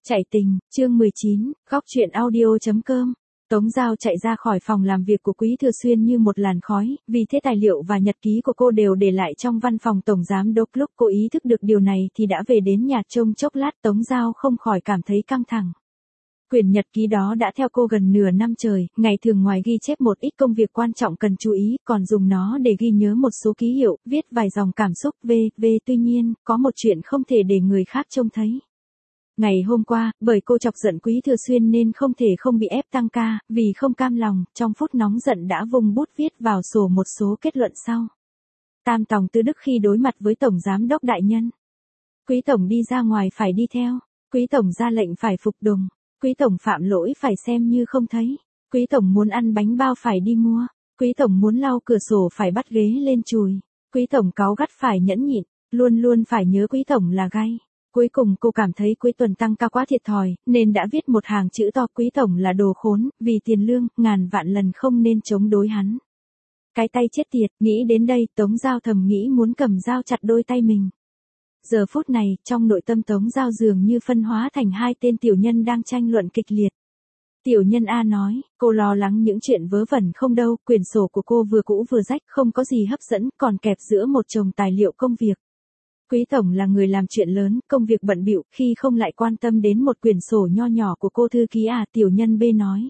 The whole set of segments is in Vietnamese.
Chạy tình, chương 19, góc chuyện audio.com. Tống Giao chạy ra khỏi phòng làm việc của Quý Thừa Xuyên như một làn khói, vì thế tài liệu và nhật ký của cô đều để lại trong văn phòng tổng giám đốc. Lúc cô ý thức được điều này thì đã về đến nhà. Trông chốc lát Tống Giao không khỏi cảm thấy căng thẳng. Quyển nhật ký đó đã theo cô gần nửa năm trời, ngày thường ngoài ghi chép một ít công việc quan trọng cần chú ý, còn dùng nó để ghi nhớ một số ký hiệu, viết vài dòng cảm xúc tuy nhiên, có một chuyện không thể để người khác trông thấy. Ngày hôm qua, bởi cô chọc giận Quý Thừa Xuyên nên không thể không bị ép tăng ca, vì không cam lòng, trong phút nóng giận đã vung bút viết vào sổ một số kết luận sau. Tam tòng tư đức khi đối mặt với Tổng Giám đốc đại nhân. Quý Tổng đi ra ngoài phải đi theo, Quý Tổng ra lệnh phải phục tùng, Quý Tổng phạm lỗi phải xem như không thấy, Quý Tổng muốn ăn bánh bao phải đi mua, Quý Tổng muốn lau cửa sổ phải bắt ghế lên chùi, Quý Tổng cáu gắt phải nhẫn nhịn, luôn luôn phải nhớ Quý Tổng là gai. Cuối cùng cô cảm thấy cuối tuần tăng ca quá thiệt thòi, nên đã viết một hàng chữ to: Quý Tổng là đồ khốn, vì tiền lương, ngàn vạn lần không nên chống đối hắn. Cái tay chết tiệt, nghĩ đến đây, Tống Giao thầm nghĩ muốn cầm dao chặt đôi tay mình. Giờ phút này, trong nội tâm Tống Giao dường như phân hóa thành hai tên tiểu nhân đang tranh luận kịch liệt. Tiểu nhân A nói, cô lo lắng những chuyện vớ vẩn không đâu, quyển sổ của cô vừa cũ vừa rách, không có gì hấp dẫn, còn kẹp giữa một chồng tài liệu công việc. Quý Tổng là người làm chuyện lớn, công việc bận bịu, khi không lại quan tâm đến một quyển sổ nho nhỏ của cô thư ký à? Tiểu nhân B nói.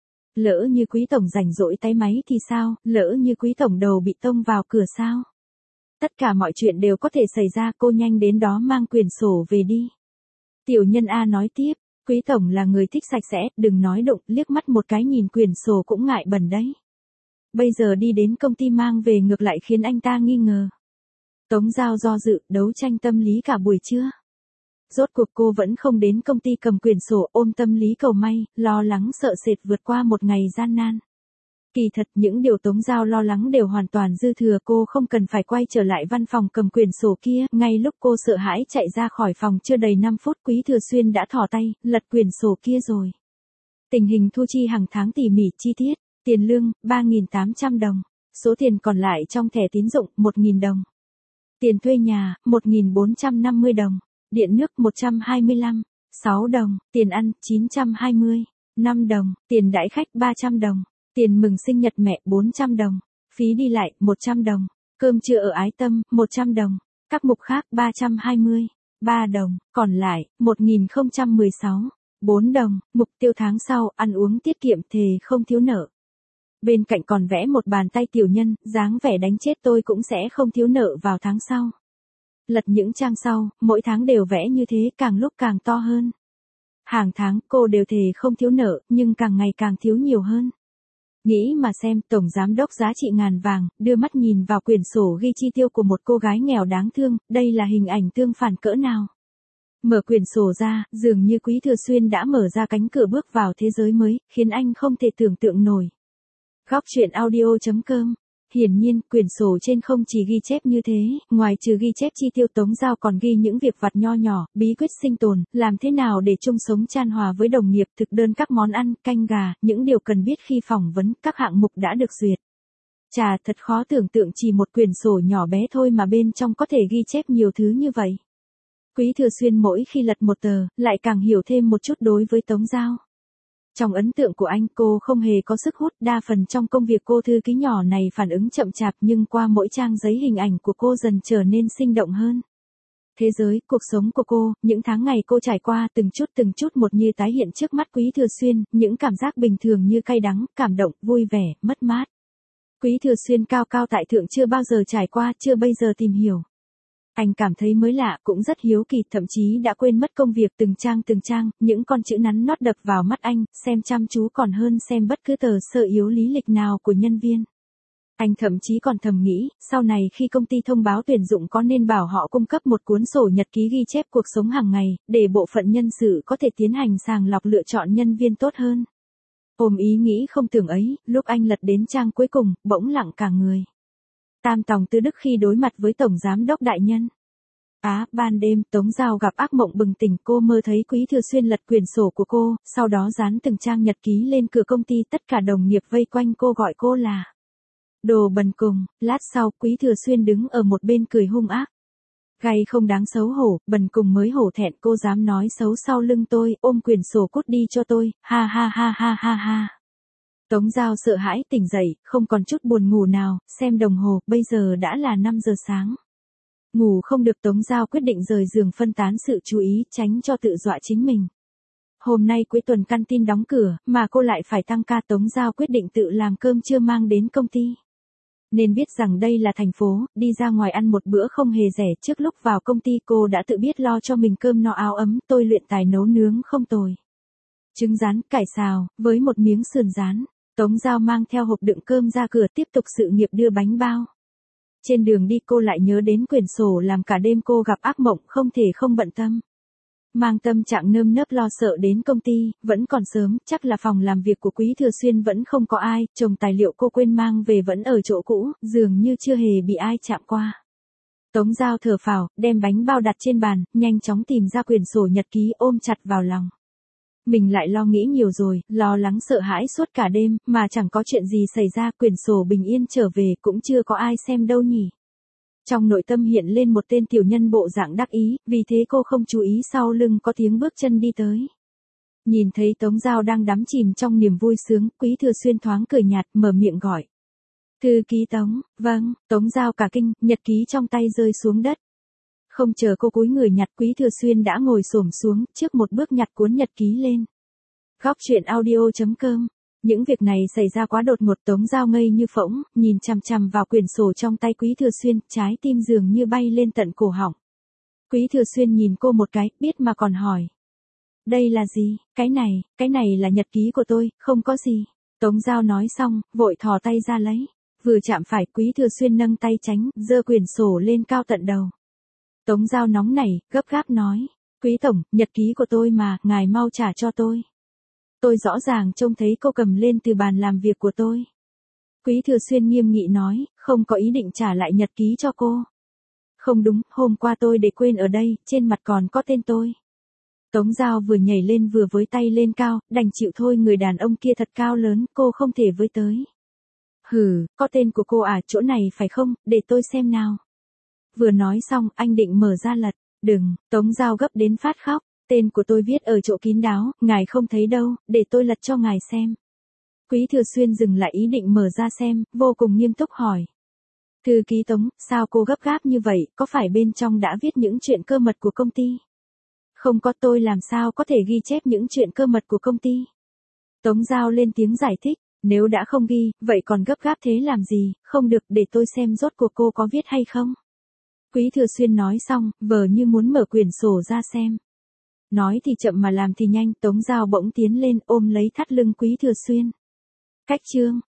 Lỡ như Quý Tổng rảnh rỗi tay máy thì sao, lỡ như Quý Tổng đầu bị tông vào cửa sao? Tất cả mọi chuyện đều có thể xảy ra, cô nhanh đến đó mang quyển sổ về đi. Tiểu nhân A nói tiếp, Quý Tổng là người thích sạch sẽ, đừng nói đụng, liếc mắt một cái nhìn quyển sổ cũng ngại bẩn đấy. Bây giờ đi đến công ty mang về ngược lại khiến anh ta nghi ngờ. Tống Giao do dự, đấu tranh tâm lý cả buổi trưa. Rốt cuộc cô vẫn không đến công ty cầm quyển sổ, ôm tâm lý cầu may, lo lắng sợ sệt vượt qua một ngày gian nan. Kỳ thật những điều Tống Giao lo lắng đều hoàn toàn dư thừa, cô không cần phải quay trở lại văn phòng cầm quyển sổ kia. Ngay lúc cô sợ hãi chạy ra khỏi phòng chưa đầy 5 phút, Quý Thừa Xuyên đã thò tay, lật quyển sổ kia rồi. Tình hình thu chi hàng tháng tỉ mỉ chi tiết, tiền lương, 3.800 đồng, số tiền còn lại trong thẻ tín dụng, 1.000 đồng. Tiền thuê nhà, 1.450 đồng, điện nước 125, 6 đồng, tiền ăn, 920, 5 đồng, tiền đãi khách 300 đồng, tiền mừng sinh nhật mẹ 400 đồng, phí đi lại 100 đồng, cơm trưa ở Ái Tâm 100 đồng, các mục khác 320, 3 đồng, còn lại 1016, 4 đồng, mục tiêu tháng sau ăn uống tiết kiệm thề không thiếu nợ. Bên cạnh còn vẽ một bàn tay tiểu nhân, dáng vẻ đánh chết tôi cũng sẽ không thiếu nợ vào tháng sau. Lật những trang sau, mỗi tháng đều vẽ như thế, càng lúc càng to hơn. Hàng tháng cô đều thề không thiếu nợ, nhưng càng ngày càng thiếu nhiều hơn. Nghĩ mà xem, tổng giám đốc giá trị ngàn vàng, đưa mắt nhìn vào quyển sổ ghi chi tiêu của một cô gái nghèo đáng thương, đây là hình ảnh tương phản cỡ nào. Mở quyển sổ ra, dường như Quý Thừa Xuyên đã mở ra cánh cửa bước vào thế giới mới, khiến anh không thể tưởng tượng nổi. Góc chuyện audio.com. Hiển nhiên, quyển sổ trên không chỉ ghi chép như thế, ngoài trừ ghi chép chi tiêu, Tống Giao còn ghi những việc vặt nho nhỏ, bí quyết sinh tồn, làm thế nào để chung sống chan hòa với đồng nghiệp, thực đơn các món ăn, canh gà, những điều cần biết khi phỏng vấn, các hạng mục đã được duyệt. Chà, thật khó tưởng tượng chỉ một quyển sổ nhỏ bé thôi mà bên trong có thể ghi chép nhiều thứ như vậy. Quý Thừa Xuyên mỗi khi lật một tờ, lại càng hiểu thêm một chút đối với Tống Giao. Trong ấn tượng của anh, cô không hề có sức hút, đa phần trong công việc cô thư ký nhỏ này phản ứng chậm chạp, nhưng qua mỗi trang giấy hình ảnh của cô dần trở nên sinh động hơn. Thế giới, cuộc sống của cô, những tháng ngày cô trải qua từng chút một như tái hiện trước mắt Quý Thừa Xuyên, những cảm giác bình thường như cay đắng, cảm động, vui vẻ, mất mát. Quý Thừa Xuyên cao cao tại thượng chưa bao giờ trải qua, chưa bây giờ tìm hiểu. Anh cảm thấy mới lạ, cũng rất hiếu kỳ, thậm chí đã quên mất công việc từng trang, những con chữ nắn nót đập vào mắt anh, xem chăm chú còn hơn xem bất cứ tờ sơ yếu lý lịch nào của nhân viên. Anh thậm chí còn thầm nghĩ, sau này khi công ty thông báo tuyển dụng có nên bảo họ cung cấp một cuốn sổ nhật ký ghi chép cuộc sống hàng ngày, để bộ phận nhân sự có thể tiến hành sàng lọc lựa chọn nhân viên tốt hơn. Ôm ý nghĩ không tưởng ấy, lúc anh lật đến trang cuối cùng, bỗng lặng cả người. Tam tòng tư đức khi đối mặt với Tổng Giám đốc đại nhân. Ban đêm, Tống Giao gặp ác mộng bừng tỉnh, cô mơ thấy Quý Thừa Xuyên lật quyển sổ của cô, sau đó dán từng trang nhật ký lên cửa công ty, tất cả đồng nghiệp vây quanh cô gọi cô là đồ bần cùng. Lát sau, Quý Thừa Xuyên đứng ở một bên cười hung ác. Gay không đáng xấu hổ, bần cùng mới hổ thẹn cô dám nói xấu sau lưng tôi, ôm quyển sổ cút đi cho tôi, ha ha ha ha ha ha. Tống Giao sợ hãi tỉnh dậy, không còn chút buồn ngủ nào, xem đồng hồ, bây giờ đã là 5 giờ sáng. Ngủ không được, Tống Giao quyết định rời giường phân tán sự chú ý, tránh cho tự dọa chính mình. Hôm nay cuối tuần căn tin đóng cửa, mà cô lại phải tăng ca. Tống Giao quyết định tự làm cơm trưa mang đến công ty. Nên biết rằng đây là thành phố, đi ra ngoài ăn một bữa không hề rẻ. Trước lúc vào công ty cô đã tự biết lo cho mình cơm no áo ấm, tôi luyện tài nấu nướng không tồi. Trứng rán, cải xào, với một miếng sườn rán. Tống Giao mang theo hộp đựng cơm ra cửa tiếp tục sự nghiệp đưa bánh bao. Trên đường đi cô lại nhớ đến quyển sổ làm cả đêm cô gặp ác mộng, không thể không bận tâm. Mang tâm trạng nơm nớp lo sợ đến công ty, vẫn còn sớm, chắc là phòng làm việc của Quý Thừa Xuyên vẫn không có ai, chồng tài liệu cô quên mang về vẫn ở chỗ cũ, dường như chưa hề bị ai chạm qua. Tống Giao thở phào, đem bánh bao đặt trên bàn, nhanh chóng tìm ra quyển sổ nhật ký ôm chặt vào lòng. Mình lại lo nghĩ nhiều rồi, lo lắng sợ hãi suốt cả đêm, mà chẳng có chuyện gì xảy ra, quyển sổ bình yên trở về cũng chưa có ai xem đâu nhỉ. Trong nội tâm hiện lên một tên tiểu nhân bộ dạng đắc ý, vì thế cô không chú ý sau lưng có tiếng bước chân đi tới. Nhìn thấy Tống Giao đang đắm chìm trong niềm vui sướng, Quý Thừa Xuyên thoáng cười nhạt, mở miệng gọi. Thư ký Tống, vâng. Tống Giao cả kinh, nhật ký trong tay rơi xuống đất. Không chờ cô cúi người nhặt, Quý Thừa Xuyên đã ngồi xổm xuống, trước một bước nhặt cuốn nhật ký lên. Góc truyện audio.com. Những việc này xảy ra quá đột ngột. Tống Giao ngây như phỗng, nhìn chằm chằm vào quyển sổ trong tay Quý Thừa Xuyên, trái tim dường như bay lên tận cổ họng. Quý Thừa Xuyên nhìn cô một cái, biết mà còn hỏi. Đây là gì? Cái này là nhật ký của tôi, không có gì. Tống Giao nói xong, vội thò tay ra lấy. Vừa chạm phải, Quý Thừa Xuyên nâng tay tránh, giơ quyển sổ lên cao tận đầu. Tống Giao nóng nảy, gấp gáp nói. Quý tổng, nhật ký của tôi mà, ngài mau trả cho tôi. Tôi rõ ràng trông thấy cô cầm lên từ bàn làm việc của tôi. Quý Thừa Xuyên nghiêm nghị nói, không có ý định trả lại nhật ký cho cô. Không đúng, hôm qua tôi để quên ở đây, trên mặt còn có tên tôi. Tống Giao vừa nhảy lên vừa với tay lên cao, đành chịu thôi, người đàn ông kia thật cao lớn, cô không thể với tới. Hừ, có tên của cô à, chỗ này phải không, để tôi xem nào. Vừa nói xong, anh định mở ra lật. Đừng, Tống Giao gấp đến phát khóc. Tên của tôi viết ở chỗ kín đáo, ngài không thấy đâu, để tôi lật cho ngài xem. Quý Thừa Xuyên dừng lại ý định mở ra xem, vô cùng nghiêm túc hỏi. Thư ký Tống, sao cô gấp gáp như vậy, có phải bên trong đã viết những chuyện cơ mật của công ty? Không có, tôi làm sao có thể ghi chép những chuyện cơ mật của công ty? Tống Giao lên tiếng giải thích, nếu đã không ghi, vậy còn gấp gáp thế làm gì, không được, để tôi xem rốt cuộc cô có viết hay không. Quý Thừa Xuyên nói xong, vờ như muốn mở quyển sổ ra xem. Nói thì chậm mà làm thì nhanh, Tống Giao bỗng tiến lên ôm lấy thắt lưng Quý Thừa Xuyên. Cách chương.